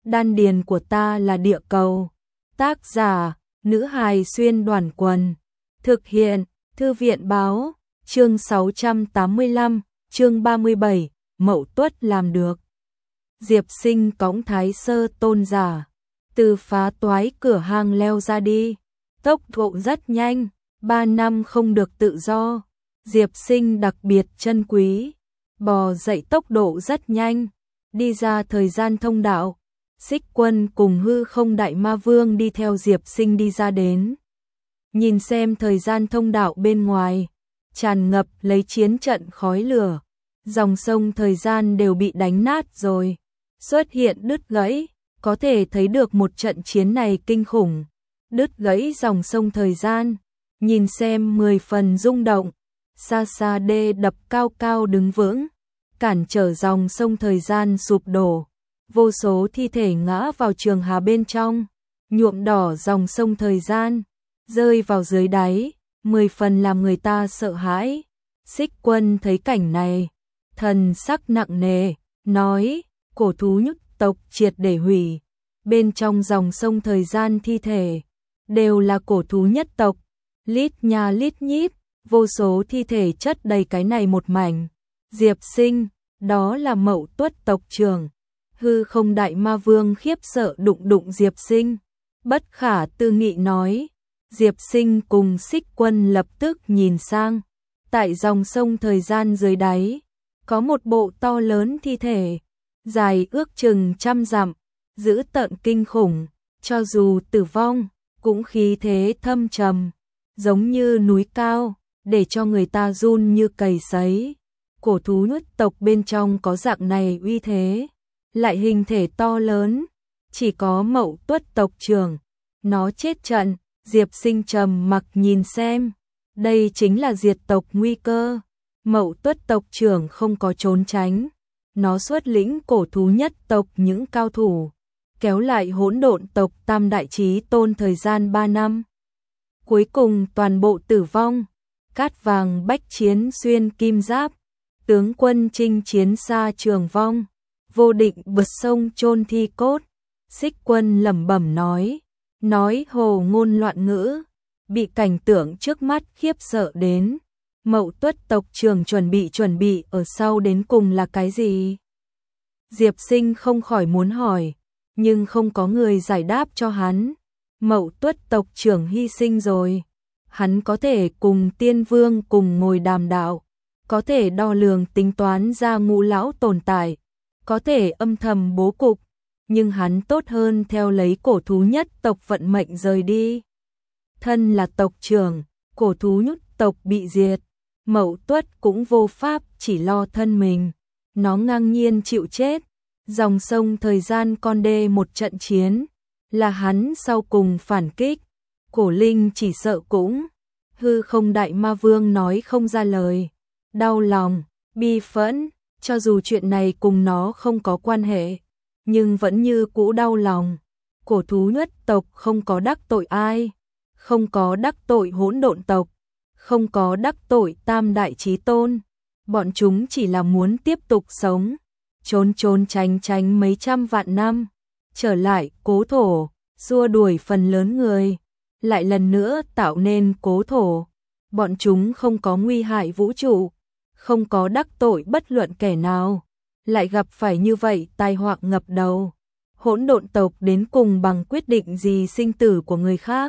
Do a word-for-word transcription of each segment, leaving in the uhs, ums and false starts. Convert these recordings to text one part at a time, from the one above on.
đan điền của ta là địa cầu. Tác giả, nữ hài xuyên đoàn quần. Thực hiện, thư viện báo, chương sáu trăm tám mươi lăm, chương ba mươi bảy, Mậu Tuất làm được. Diệp Sinh cõng Thái Sơ Tôn giả, từ phá toái cửa hang leo ra đi. Tốc độ rất nhanh, ba năm không được tự do. Diệp Sinh đặc biệt trân quý, bò dậy tốc độ rất nhanh, đi ra thời gian thông đạo. Xích Quân cùng Hư Không Đại Ma Vương đi theo Diệp Sinh đi ra đến. Nhìn xem thời gian thông đạo bên ngoài, tràn ngập lấy chiến trận khói lửa, dòng sông thời gian đều bị đánh nát rồi, xuất hiện đứt gãy, có thể thấy được một trận chiến này kinh khủng. Đứt gãy dòng sông thời gian, nhìn xem mười phần rung động, xa xa đê đập cao cao đứng vững, cản trở dòng sông thời gian sụp đổ. Vô số thi thể ngã vào trường hà bên trong, nhuộm đỏ dòng sông thời gian, rơi vào dưới đáy, mười phần làm người ta sợ hãi. Xích Quân thấy cảnh này, thần sắc nặng nề, nói, cổ thú nhất tộc triệt để hủy, bên trong dòng sông thời gian thi thể, đều là cổ thú nhất tộc, lít nha lít nhít, vô số thi thể chất đầy cái này một mảnh. Diệp Sinh, đó là Mậu Tuất tộc trưởng. Hư Không Đại Ma Vương khiếp sợ đụng đụng Diệp Sinh, bất khả tư nghị nói. Diệp Sinh cùng Xích Quân lập tức nhìn sang, tại dòng sông thời gian dưới đáy, có một bộ to lớn thi thể, dài ước chừng trăm dặm, dữ tợn kinh khủng, cho dù tử vong, cũng khí thế thâm trầm, giống như núi cao, để cho người ta run như cầy sấy. Cổ thú nhất tộc bên trong có dạng này uy thế, lại hình thể to lớn, chỉ có Mậu Tuất tộc trưởng, nó chết trận. Diệp Sinh trầm mặc nhìn xem, đây chính là diệt tộc nguy cơ. Mậu Tuất tộc trưởng không có trốn tránh, nó xuất lĩnh cổ thú nhất tộc những cao thủ, kéo lại hỗn độn tộc Tam Đại Chí Tôn thời gian ba năm. Cuối cùng toàn bộ tử vong, cát vàng bách chiến xuyên kim giáp, tướng quân chinh chiến xa trường vong, vô định bật sông chôn thi cốt. Xích Quân lẩm bẩm nói, nói hồ ngôn loạn ngữ, bị cảnh tượng trước mắt khiếp sợ đến. Mậu Tuất tộc trưởng chuẩn bị chuẩn bị ở sau đến cùng là cái gì? Diệp Sinh không khỏi muốn hỏi, nhưng không có người giải đáp cho hắn. Mậu Tuất tộc trưởng hy sinh rồi, hắn có thể cùng Tiên Vương cùng ngồi đàm đạo, có thể đo lường tính toán ra ngũ lão tồn tại, có thể âm thầm bố cục, nhưng hắn tốt hơn theo lấy cổ thú nhất tộc vận mệnh rời đi. Thân là tộc trưởng, cổ thú nhất tộc bị diệt, Mậu Tuất cũng vô pháp chỉ lo thân mình, nó ngang nhiên chịu chết. Dòng sông thời gian con đê một trận chiến, là hắn sau cùng phản kích, cổ linh chỉ sợ cũng. Hư Không Đại Ma Vương nói không ra lời, đau lòng, bi phẫn, cho dù chuyện này cùng nó không có quan hệ, nhưng vẫn như cũ đau lòng. Cổ thú nhất tộc không có đắc tội ai, không có đắc tội hỗn độn tộc, không có đắc tội Tam Đại Chí Tôn, bọn chúng chỉ là muốn tiếp tục sống, trốn trốn tránh tránh mấy trăm vạn năm, trở lại cố thổ, xua đuổi phần lớn người, lại lần nữa tạo nên cố thổ. Bọn chúng không có nguy hại vũ trụ, không có đắc tội bất luận kẻ nào, lại gặp phải như vậy tai họa ngập đầu. Hỗn độn tộc đến cùng bằng quyết định gì sinh tử của người khác?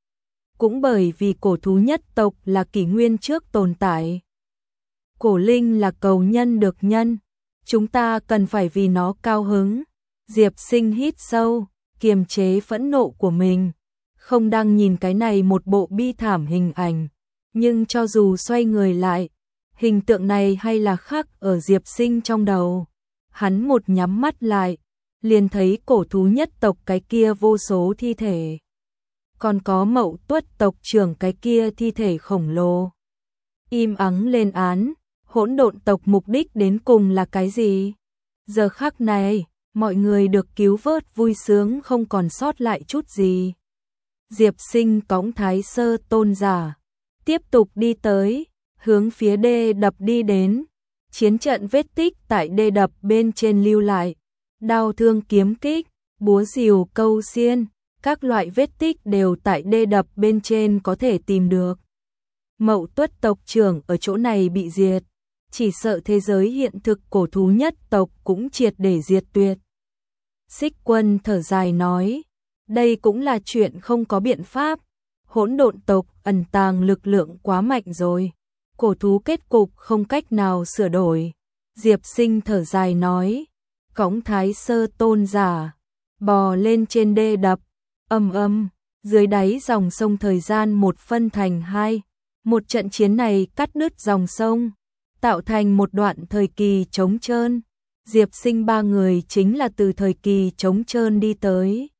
Cũng bởi vì cổ thú nhất tộc là kỷ nguyên trước tồn tại. Cổ linh là cầu nhân được nhân, chúng ta cần phải vì nó cao hứng. Diệp Sinh hít sâu, kiềm chế phẫn nộ của mình, không đang nhìn cái này một bộ bi thảm hình ảnh, nhưng cho dù xoay người lại, hình tượng này hay là khắc ở Diệp Sinh trong đầu. Hắn một nhắm mắt lại, liền thấy cổ thú nhất tộc cái kia vô số thi thể, còn có Mậu Tuất tộc trưởng cái kia thi thể khổng lồ. Im ắng lên án, hỗn độn tộc mục đích đến cùng là cái gì? Giờ khắc này, mọi người được cứu vớt vui sướng không còn sót lại chút gì. Diệp Sinh cõng Thái Sơ Tôn giả, tiếp tục đi tới, hướng phía đê đập đi đến. Chiến trận vết tích tại đê đập bên trên lưu lại, đao thương kiếm kích, búa rìu, câu xiên, các loại vết tích đều tại đê đập bên trên có thể tìm được. Mậu Tuất tộc trưởng ở chỗ này bị diệt, chỉ sợ thế giới hiện thực cổ thú nhất tộc cũng triệt để diệt tuyệt. Xích Quân thở dài nói, đây cũng là chuyện không có biện pháp, hỗn độn tộc ẩn tàng lực lượng quá mạnh rồi, cổ thú kết cục không cách nào sửa đổi. Diệp Sinh thở dài nói, cõng Thái Sơ tôn giả, bò lên trên đê đập, ầm ầm, dưới đáy dòng sông thời gian một phân thành hai, một trận chiến này cắt đứt dòng sông, tạo thành một đoạn thời kỳ trống trơn. Diệp Sinh ba người chính là từ thời kỳ trống trơn đi tới.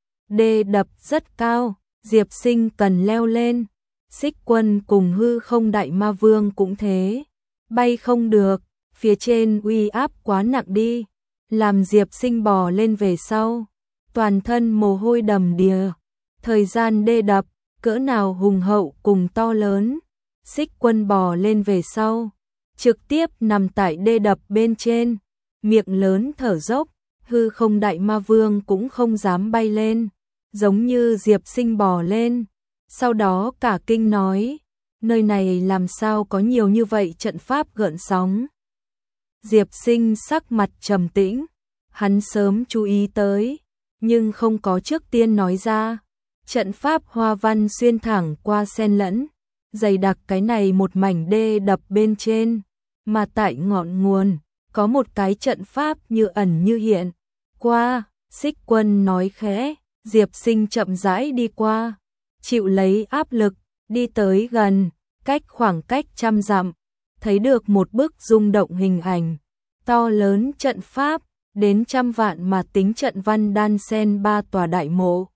Đê đập rất cao, Diệp Sinh cần leo lên. Xích Quân cùng Hư Không Đại Ma Vương cũng thế, bay không được, phía trên uy áp quá nặng đi, làm Diệp Sinh bò lên về sau, toàn thân mồ hôi đầm đìa. Thời gian đê đập cỡ nào hùng hậu cùng to lớn, Xích Quân bò lên về sau, trực tiếp nằm tại đê đập bên trên, miệng lớn thở dốc. Hư Không Đại Ma Vương cũng không dám bay lên, giống như Diệp Sinh bò lên, sau đó cả kinh nói, nơi này làm sao có nhiều như vậy trận pháp gợn sóng. Diệp Sinh sắc mặt trầm tĩnh, hắn sớm chú ý tới, nhưng không có trước tiên nói ra. Trận pháp hoa văn xuyên thẳng qua xen lẫn, dày đặc cái này một mảnh đê đập bên trên, mà tại ngọn nguồn, có một cái trận pháp như ẩn như hiện. Qua, Xích Quân nói khẽ, Diệp Sinh chậm rãi đi qua, chịu lấy áp lực, đi tới gần, cách khoảng cách trăm dặm, thấy được một bức rung động hình ảnh, to lớn trận pháp, đến trăm vạn mà tính trận văn đan xen ba tòa đại mộ.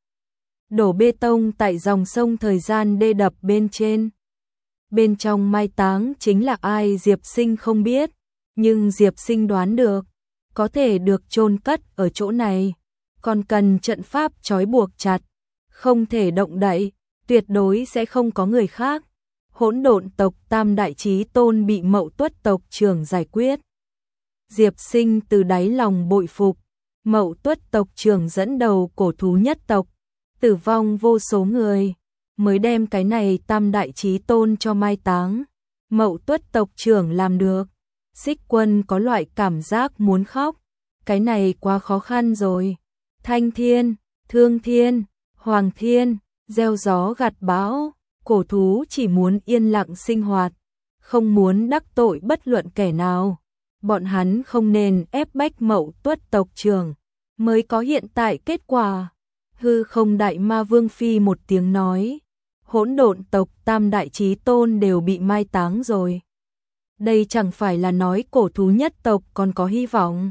Đổ bê tông tại dòng sông thời gian đê đập bên trên. Bên trong mai táng chính là ai Diệp Sinh không biết, nhưng Diệp Sinh đoán được, có thể được chôn cất ở chỗ này, còn cần trận pháp trói buộc chặt, không thể động đậy, tuyệt đối sẽ không có người khác. Hỗn độn tộc Tam Đại Chí Tôn bị Mậu Tuất tộc trưởng giải quyết. Diệp Sinh từ đáy lòng bội phục, Mậu Tuất tộc trưởng dẫn đầu cổ thú nhất tộc, tử vong vô số người, mới đem cái này Tam Đại Chí Tôn cho mai táng. Mậu Tuất tộc trưởng làm được. Xích Quân có loại cảm giác muốn khóc, cái này quá khó khăn rồi. Thanh Thiên, Thương Thiên, Hoàng Thiên, gieo gió gặt bão, cổ thú chỉ muốn yên lặng sinh hoạt, không muốn đắc tội bất luận kẻ nào. Bọn hắn không nên ép bách Mậu Tuất tộc trưởng, mới có hiện tại kết quả. Hư Không Đại Ma Vương phi một tiếng nói, hỗn độn tộc Tam Đại Chí Tôn đều bị mai táng rồi. Đây chẳng phải là nói cổ thú nhất tộc còn có hy vọng.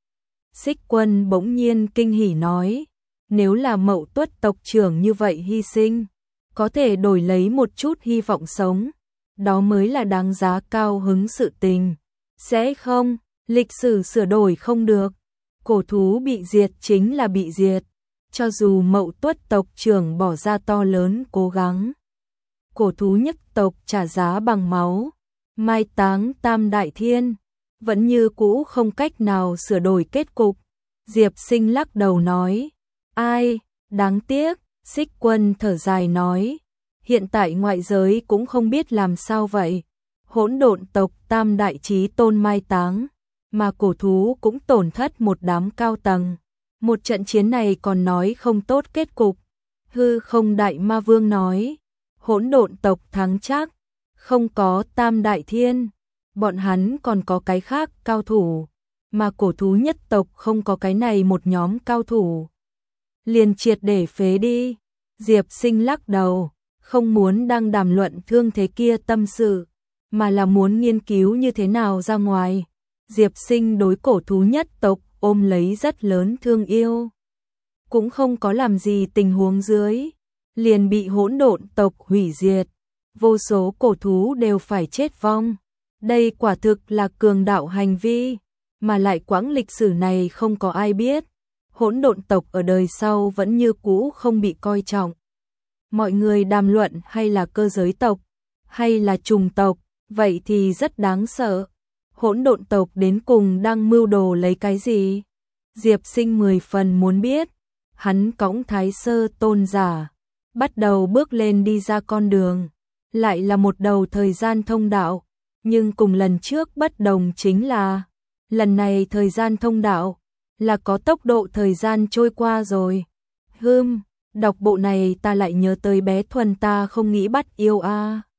Xích Quân bỗng nhiên kinh hỉ nói, nếu là Mậu Tuất tộc trưởng như vậy hy sinh, có thể đổi lấy một chút hy vọng sống, đó mới là đáng giá cao hứng sự tình. Sẽ không, lịch sử sửa đổi không được, cổ thú bị diệt chính là bị diệt, cho dù Mậu Tuất tộc trưởng bỏ ra to lớn cố gắng. Cổ thú nhất tộc trả giá bằng máu, mai táng Tam Đại Thiên, vẫn như cũ không cách nào sửa đổi kết cục. Diệp Sinh lắc đầu nói, ai, đáng tiếc. Xích Quân thở dài nói, hiện tại ngoại giới cũng không biết làm sao vậy. Hỗn độn tộc Tam Đại Chí Tôn mai táng, mà cổ thú cũng tổn thất một đám cao tầng. Một trận chiến này còn nói không tốt kết cục. Hư Không Đại Ma Vương nói, hỗn độn tộc thắng chắc, không có Tam Đại Thiên, bọn hắn còn có cái khác cao thủ, mà cổ thú nhất tộc không có cái này một nhóm cao thủ. Liền triệt để phế đi. Diệp Sinh lắc đầu, không muốn đang đàm luận thương thế kia tâm sự, mà là muốn nghiên cứu như thế nào ra ngoài. Diệp Sinh đối cổ thú nhất tộc ôm lấy rất lớn thương yêu, cũng không có làm gì tình huống dưới, liền bị hỗn độn tộc hủy diệt, vô số cổ thú đều phải chết vong. Đây quả thực là cường đạo hành vi, mà lại quãng lịch sử này không có ai biết. Hỗn độn tộc ở đời sau vẫn như cũ không bị coi trọng. Mọi người đàm luận hay là cơ giới tộc, hay là trùng tộc, vậy thì rất đáng sợ. Hỗn độn tộc đến cùng đang mưu đồ lấy cái gì? Diệp Sinh mười phần muốn biết, hắn cõng Thái Sơ Tôn giả, bắt đầu bước lên đi ra con đường, lại là một đầu thời gian thông đạo, nhưng cùng lần trước bất đồng chính là, lần này thời gian thông đạo là có tốc độ thời gian trôi qua rồi. Hừm, đọc bộ này ta lại nhớ tới bé Thuần ta không nghĩ bắt yêu a.